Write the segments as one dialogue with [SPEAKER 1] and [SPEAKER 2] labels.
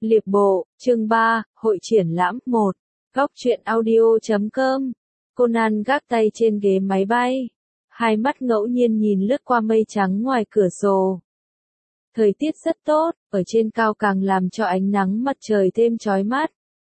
[SPEAKER 1] Liệp bộ, chương 3, hội triển lãm 1. Góc truyện audio.com. Conan gác tay trên ghế máy bay. Hai mắt ngẫu nhiên nhìn lướt qua mây trắng ngoài cửa sổ. Thời tiết rất tốt, ở trên cao càng làm cho ánh nắng mặt trời thêm chói mắt.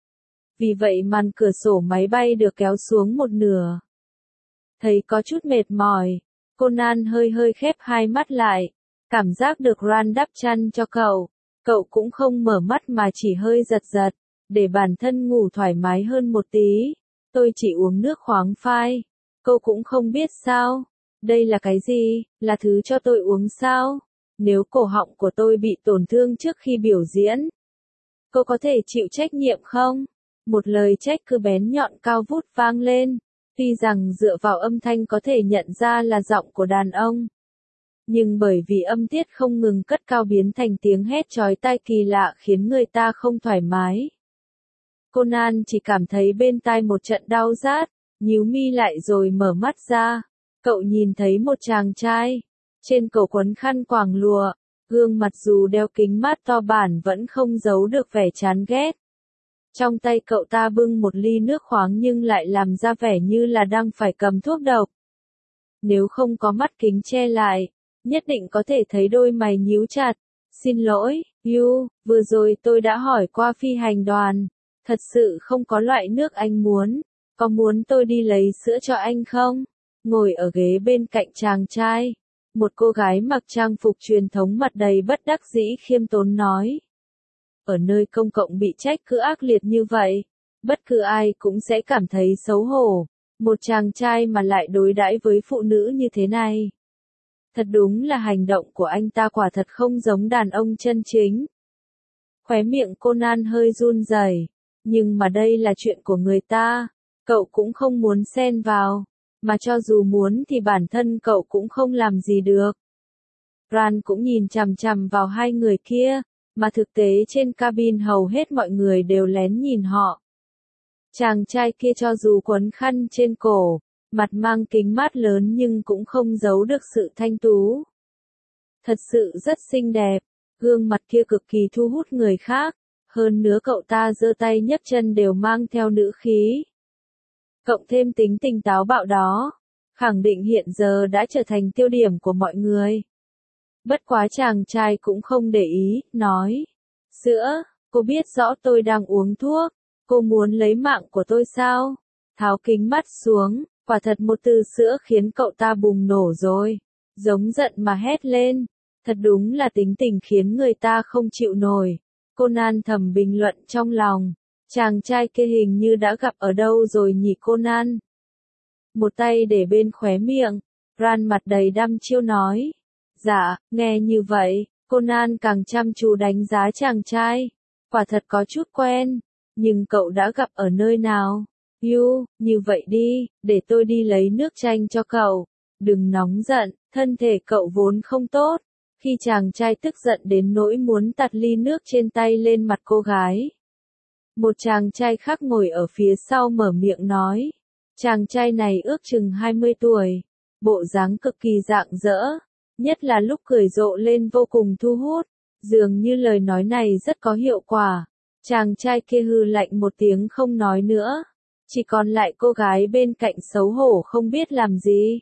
[SPEAKER 1] Vì vậy màn cửa sổ máy bay được kéo xuống một nửa. Thấy có chút mệt mỏi, Conan hơi khép hai mắt lại. Cảm giác được Ran đắp chăn cho cậu. Cậu cũng không mở mắt mà chỉ hơi giật giật, để bản thân ngủ thoải mái hơn một tí. Tôi chỉ uống nước khoáng phai. Cô cũng không biết sao. Đây là cái gì, là thứ cho tôi uống sao? Nếu cổ họng của tôi bị tổn thương trước khi biểu diễn, cô có thể chịu trách nhiệm không? Một lời trách cứ bén nhọn cao vút vang lên. Tuy rằng dựa vào âm thanh có thể nhận ra là giọng của đàn ông. Nhưng bởi vì âm tiết không ngừng cất cao biến thành tiếng hét chói tai kỳ lạ khiến người ta không thoải mái. Conan chỉ cảm thấy bên tai một trận đau rát, nhíu mi lại rồi mở mắt ra. Cậu nhìn thấy một chàng trai, trên cổ quấn khăn quàng lụa, gương mặt dù đeo kính mát to bản vẫn không giấu được vẻ chán ghét. Trong tay cậu ta bưng một ly nước khoáng nhưng lại làm ra vẻ như là đang phải cầm thuốc độc. Nếu không có mắt kính che lại, nhất định có thể thấy đôi mày nhíu chặt. Xin lỗi, vừa rồi tôi đã hỏi qua phi hành đoàn. Thật sự không có loại nước anh muốn. Có muốn tôi đi lấy sữa cho anh không? Ngồi ở ghế bên cạnh chàng trai, một cô gái mặc trang phục truyền thống mặt đầy bất đắc dĩ khiêm tốn nói. Ở nơi công cộng bị trách cứ ác liệt như vậy, bất cứ ai cũng sẽ cảm thấy xấu hổ. Một chàng trai mà lại đối đãi với phụ nữ như thế này. Thật đúng là hành động của anh ta quả thật không giống đàn ông chân chính. Khóe miệng Conan hơi run rẩy, nhưng mà đây là chuyện của người ta, cậu cũng không muốn xen vào, mà cho dù muốn thì bản thân cậu cũng không làm gì được. Ran cũng nhìn chằm chằm vào hai người kia, mà thực tế trên cabin hầu hết mọi người đều lén nhìn họ. Chàng trai kia cho dù quấn khăn trên cổ, mặt mang kính mát lớn nhưng cũng không giấu được sự thanh tú. Thật sự rất xinh đẹp, gương mặt kia cực kỳ thu hút người khác, hơn nữa cậu ta giơ tay nhấc chân đều mang theo nữ khí. Cộng thêm tính tình táo bạo đó, khẳng định hiện giờ đã trở thành tiêu điểm của mọi người. Bất quá chàng trai cũng không để ý, nói. Sữa, cô biết rõ tôi đang uống thuốc, cô muốn lấy mạng của tôi sao? Tháo kính mắt xuống, quả thật một từ sữa khiến cậu ta bùng nổ rồi. Giống giận mà hét lên. Thật đúng là tính tình khiến người ta không chịu nổi. Conan thầm bình luận trong lòng. Chàng trai kia hình như đã gặp ở đâu rồi nhỉ Conan. Một tay để bên khóe miệng, Ran mặt đầy đăm chiêu nói. Dạ, nghe như vậy, Conan càng chăm chú đánh giá chàng trai. Quả thật có chút quen, nhưng cậu đã gặp ở nơi nào? Như vậy đi, để tôi đi lấy nước chanh cho cậu. Đừng nóng giận, thân thể cậu vốn không tốt. Khi chàng trai tức giận đến nỗi muốn tạt ly nước trên tay lên mặt cô gái. Một chàng trai khác ngồi ở phía sau mở miệng nói. Chàng trai này ước chừng 20 tuổi, bộ dáng cực kỳ rạng rỡ, nhất là lúc cười rộ lên vô cùng thu hút, dường như lời nói này rất có hiệu quả. Chàng trai kia hừ lạnh một tiếng không nói nữa, chỉ còn lại cô gái bên cạnh xấu hổ không biết làm gì.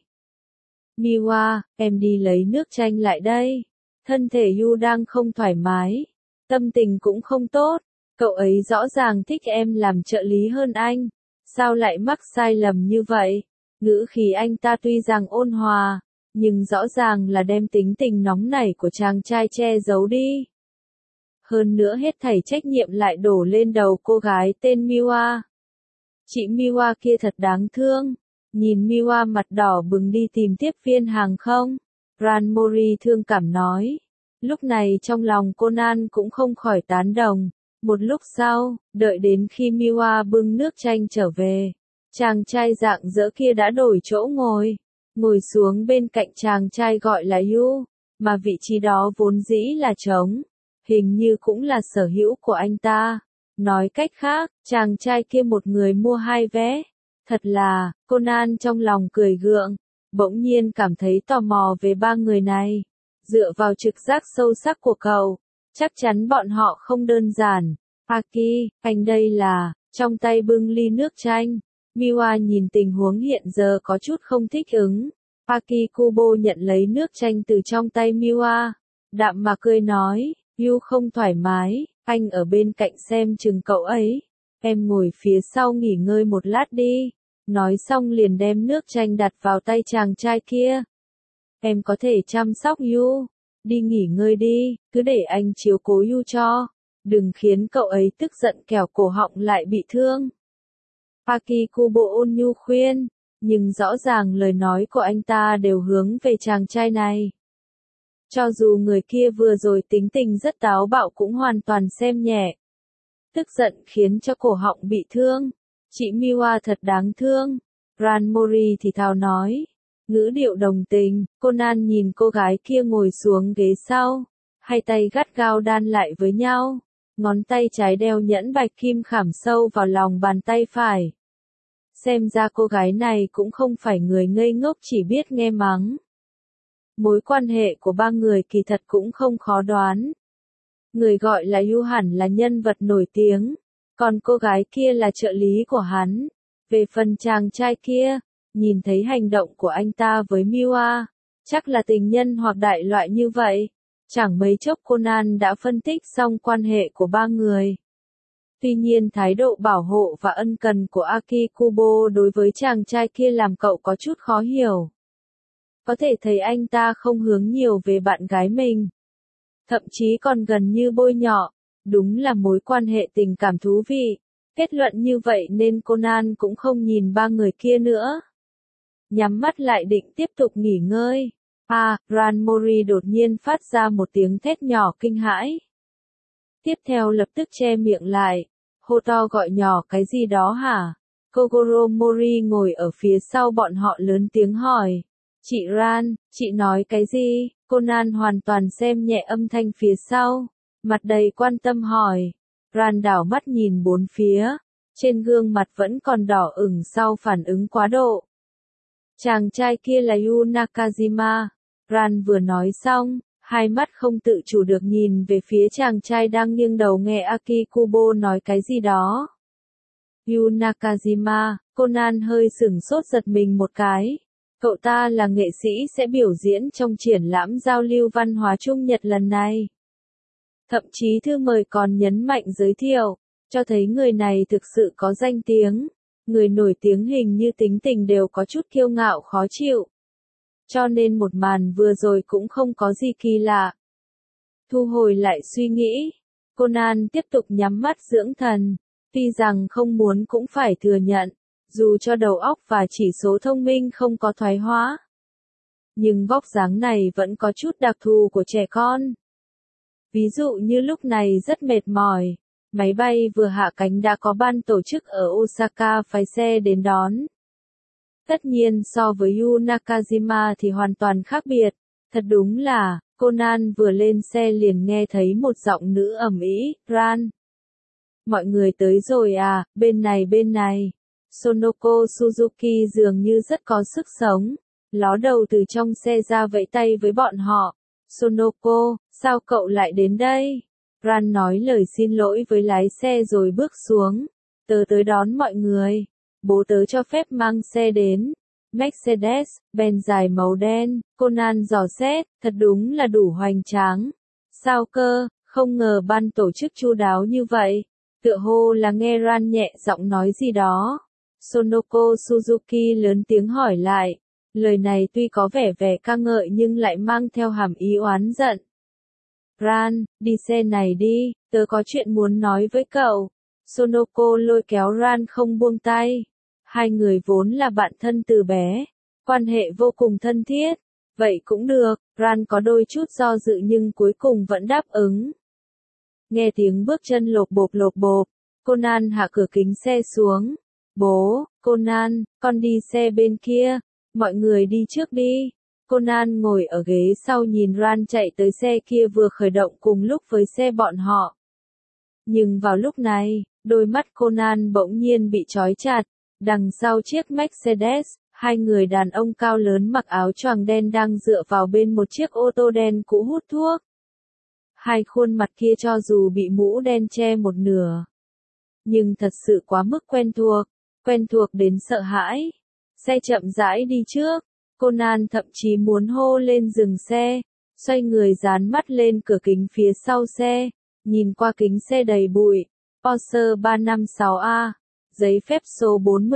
[SPEAKER 1] Miwa, em đi lấy nước chanh lại đây. Thân thể Yu đang không thoải mái, tâm tình cũng không tốt, cậu ấy rõ ràng thích em làm trợ lý hơn anh. Sao lại mắc sai lầm như vậy? Ngữ khí anh ta tuy rằng ôn hòa, nhưng rõ ràng là đem tính tình nóng nảy của chàng trai che giấu đi. Hơn nữa hết thảy trách nhiệm lại đổ lên đầu cô gái tên Miwa. Chị Miwa kia thật đáng thương. Nhìn Miwa mặt đỏ bừng đi tìm tiếp viên hàng không. Ran Mori thương cảm nói. Lúc này trong lòng Conan cũng không khỏi tán đồng. Một lúc sau, đợi đến khi Miwa bưng nước chanh trở về, chàng trai rạng rỡ kia đã đổi chỗ ngồi. Ngồi xuống bên cạnh chàng trai gọi là Yu, mà vị trí đó vốn dĩ là trống. Hình như cũng là sở hữu của anh ta. Nói cách khác, chàng trai kia một người mua hai vé. Thật là, Conan trong lòng cười gượng, bỗng nhiên cảm thấy tò mò về ba người này. Dựa vào trực giác sâu sắc của cậu, Chắc chắn bọn họ không đơn giản. Aki, anh đây là, trong tay bưng ly nước chanh. Miwa nhìn tình huống hiện giờ có chút không thích ứng. Akikubo nhận lấy nước chanh từ trong tay Miwa. Đạm mà cười nói, Yu không thoải mái, anh ở bên cạnh xem chừng cậu ấy. Em ngồi phía sau nghỉ ngơi một lát đi. Nói xong liền đem nước chanh đặt vào tay chàng trai kia. Em có thể chăm sóc Yu. Đi nghỉ ngơi đi, cứ để anh chiếu cố Yu cho. Đừng khiến cậu ấy tức giận kẻo cổ họng lại bị thương. Akikubo ôn nhu khuyên, nhưng rõ ràng lời nói của anh ta đều hướng về chàng trai này. Cho dù người kia vừa rồi tính tình rất táo bạo cũng hoàn toàn xem nhẹ. Tức giận khiến cho cổ họng bị thương. Chị Miwa thật đáng thương. Ranmori thì thào nói. Ngữ điệu đồng tình, Conan nhìn cô gái kia ngồi xuống ghế sau. Hai tay gắt gao đan lại với nhau. Ngón tay trái đeo nhẫn bạch kim khảm sâu vào lòng bàn tay phải. Xem ra cô gái này cũng không phải người ngây ngốc chỉ biết nghe mắng. Mối quan hệ của ba người kỳ thật cũng không khó đoán. Người gọi là Yu hẳn là nhân vật nổi tiếng, còn cô gái kia là trợ lý của hắn. Về phần chàng trai kia, nhìn thấy hành động của anh ta với Miwa, chắc là tình nhân hoặc đại loại như vậy. Chẳng mấy chốc Conan đã phân tích xong quan hệ của ba người. Tuy nhiên thái độ bảo hộ và ân cần của Akikubo đối với chàng trai kia làm cậu có chút khó hiểu. Có thể thấy anh ta không hướng nhiều về bạn gái mình. Thậm chí còn gần như bôi nhọ. Đúng là mối quan hệ tình cảm thú vị. Kết luận như vậy nên Conan cũng không nhìn ba người kia nữa. Nhắm mắt lại định tiếp tục nghỉ ngơi. Ranmori đột nhiên phát ra một tiếng thét nhỏ kinh hãi. Tiếp theo lập tức che miệng lại. Hô to gọi nhỏ cái gì đó hả? Kogoro Mori ngồi ở phía sau bọn họ lớn tiếng hỏi. Chị Ran, chị nói cái gì? Conan hoàn toàn xem nhẹ âm thanh phía sau. Mặt đầy quan tâm hỏi. Ran đảo mắt nhìn bốn phía. Trên gương mặt vẫn còn đỏ ửng sau phản ứng quá độ. Chàng trai kia là Yu Nakajima. Ran vừa nói xong, hai mắt không tự chủ được nhìn về phía chàng trai đang nghiêng đầu nghe Akikubo nói cái gì đó. Yu Nakajima, Conan hơi sửng sốt giật mình một cái. Cậu ta là nghệ sĩ sẽ biểu diễn trong triển lãm giao lưu văn hóa Trung Nhật lần này. Thậm chí thư mời còn nhấn mạnh giới thiệu, cho thấy người này thực sự có danh tiếng. Người nổi tiếng hình như tính tình đều có chút kiêu ngạo khó chịu. Cho nên một màn vừa rồi cũng không có gì kỳ lạ. Thu hồi lại suy nghĩ, Conan tiếp tục nhắm mắt dưỡng thần. Tuy rằng không muốn cũng phải thừa nhận, dù cho đầu óc và chỉ số thông minh không có thoái hóa. Nhưng vóc dáng này vẫn có chút đặc thù của trẻ con. Ví dụ như lúc này rất mệt mỏi. Máy bay vừa hạ cánh đã có ban tổ chức ở Osaka phái xe đến đón. Tất nhiên so với Yu Nakajima thì hoàn toàn khác biệt. Thật đúng là, Conan vừa lên xe liền nghe thấy một giọng nữ ầm ĩ, Ran. Mọi người tới rồi à, bên này. Sonoko Suzuki dường như rất có sức sống. Ló đầu từ trong xe ra vẫy tay với bọn họ. Sonoko, sao cậu lại đến đây? Ran nói lời xin lỗi với lái xe rồi bước xuống. Tớ tới đón mọi người. Bố tớ cho phép mang xe đến. Mercedes, Benz dài màu đen, Conan dò xét, thật đúng là đủ hoành tráng. Sao cơ, không ngờ ban tổ chức chu đáo như vậy. Tựa hồ là nghe Ran nhẹ giọng nói gì đó. Sonoko Suzuki lớn tiếng hỏi lại. Lời này tuy có vẻ ca ngợi nhưng lại mang theo hàm ý oán giận. Ran, đi xe này đi, tớ có chuyện muốn nói với cậu. Sonoko lôi kéo Ran không buông tay. Hai người vốn là bạn thân từ bé, quan hệ vô cùng thân thiết. Vậy cũng được, Ran có đôi chút do dự nhưng cuối cùng vẫn đáp ứng. Nghe tiếng bước chân lộp bộp, Conan hạ cửa kính xe xuống. Bố, Conan, con đi xe bên kia, mọi người đi trước đi. Conan ngồi ở ghế sau nhìn Ran chạy tới xe kia vừa khởi động cùng lúc với xe bọn họ. Nhưng vào lúc này, đôi mắt Conan bỗng nhiên bị trói chặt. Đằng sau chiếc Mercedes, hai người đàn ông cao lớn mặc áo choàng đen đang dựa vào bên một chiếc ô tô đen cũ hút thuốc. Hai khuôn mặt kia cho dù bị mũ đen che một nửa, nhưng thật sự quá mức quen thuộc đến sợ hãi. Xe chậm rãi đi trước, Conan thậm chí muốn hô lên dừng xe, xoay người dán mắt lên cửa kính phía sau xe, nhìn qua kính xe đầy bụi, Porsche 356A, giấy phép số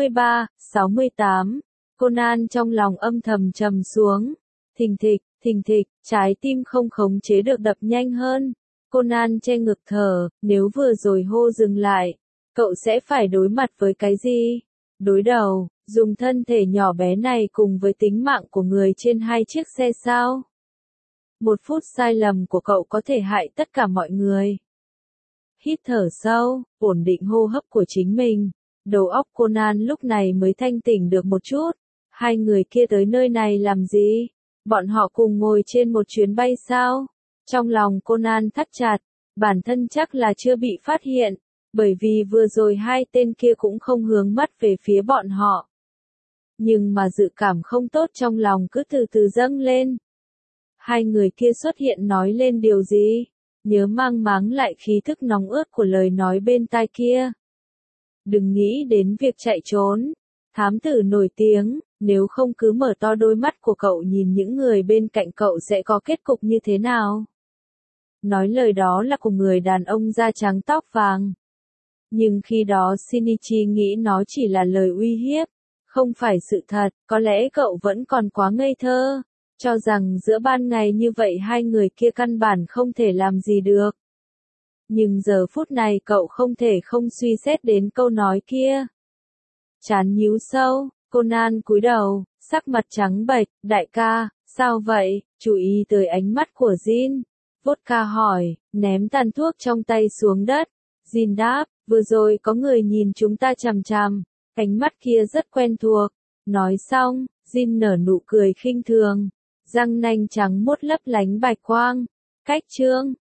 [SPEAKER 1] 4368. Conan trong lòng âm thầm trầm xuống, thình thịch, trái tim không khống chế được đập nhanh hơn. Conan che ngực thở, nếu vừa rồi hô dừng lại, cậu sẽ phải đối mặt với cái gì? Đối đầu, dùng thân thể nhỏ bé này cùng với tính mạng của người trên hai chiếc xe sao? Một phút sai lầm của cậu có thể hại tất cả mọi người. Hít thở sâu, ổn định hô hấp của chính mình, đầu óc Conan lúc này mới thanh tỉnh được một chút. Hai người kia tới nơi này làm gì? Bọn họ cùng ngồi trên một chuyến bay sao? Trong lòng Conan thắt chặt, bản thân chắc là chưa bị phát hiện, bởi vì vừa rồi hai tên kia cũng không hướng mắt về phía bọn họ. Nhưng mà dự cảm không tốt trong lòng cứ từ từ dâng lên. Hai người kia xuất hiện nói lên điều gì? Nhớ mang máng lại khí thức nóng ướt của lời nói bên tai kia. Đừng nghĩ đến việc chạy trốn. Thám tử nổi tiếng, nếu không cứ mở to đôi mắt của cậu nhìn những người bên cạnh cậu sẽ có kết cục như thế nào. Nói lời đó là của người đàn ông da trắng tóc vàng. Nhưng khi đó Shinichi nghĩ nó chỉ là lời uy hiếp, không phải sự thật, có lẽ cậu vẫn còn quá ngây thơ, cho rằng giữa ban ngày như vậy hai người kia căn bản không thể làm gì được. Nhưng giờ phút này cậu không thể không suy xét đến câu nói kia. Trán nhíu sâu, Conan cúi đầu, sắc mặt trắng bệch, đại ca, sao vậy? Chú ý tới ánh mắt của Jin. Vodka hỏi, ném tàn thuốc trong tay xuống đất. Jin đáp, vừa rồi có người nhìn chúng ta chằm chằm, ánh mắt kia rất quen thuộc. Nói xong, Jin nở nụ cười khinh thường, răng nanh trắng muốt lấp lánh bạch quang. Cách chương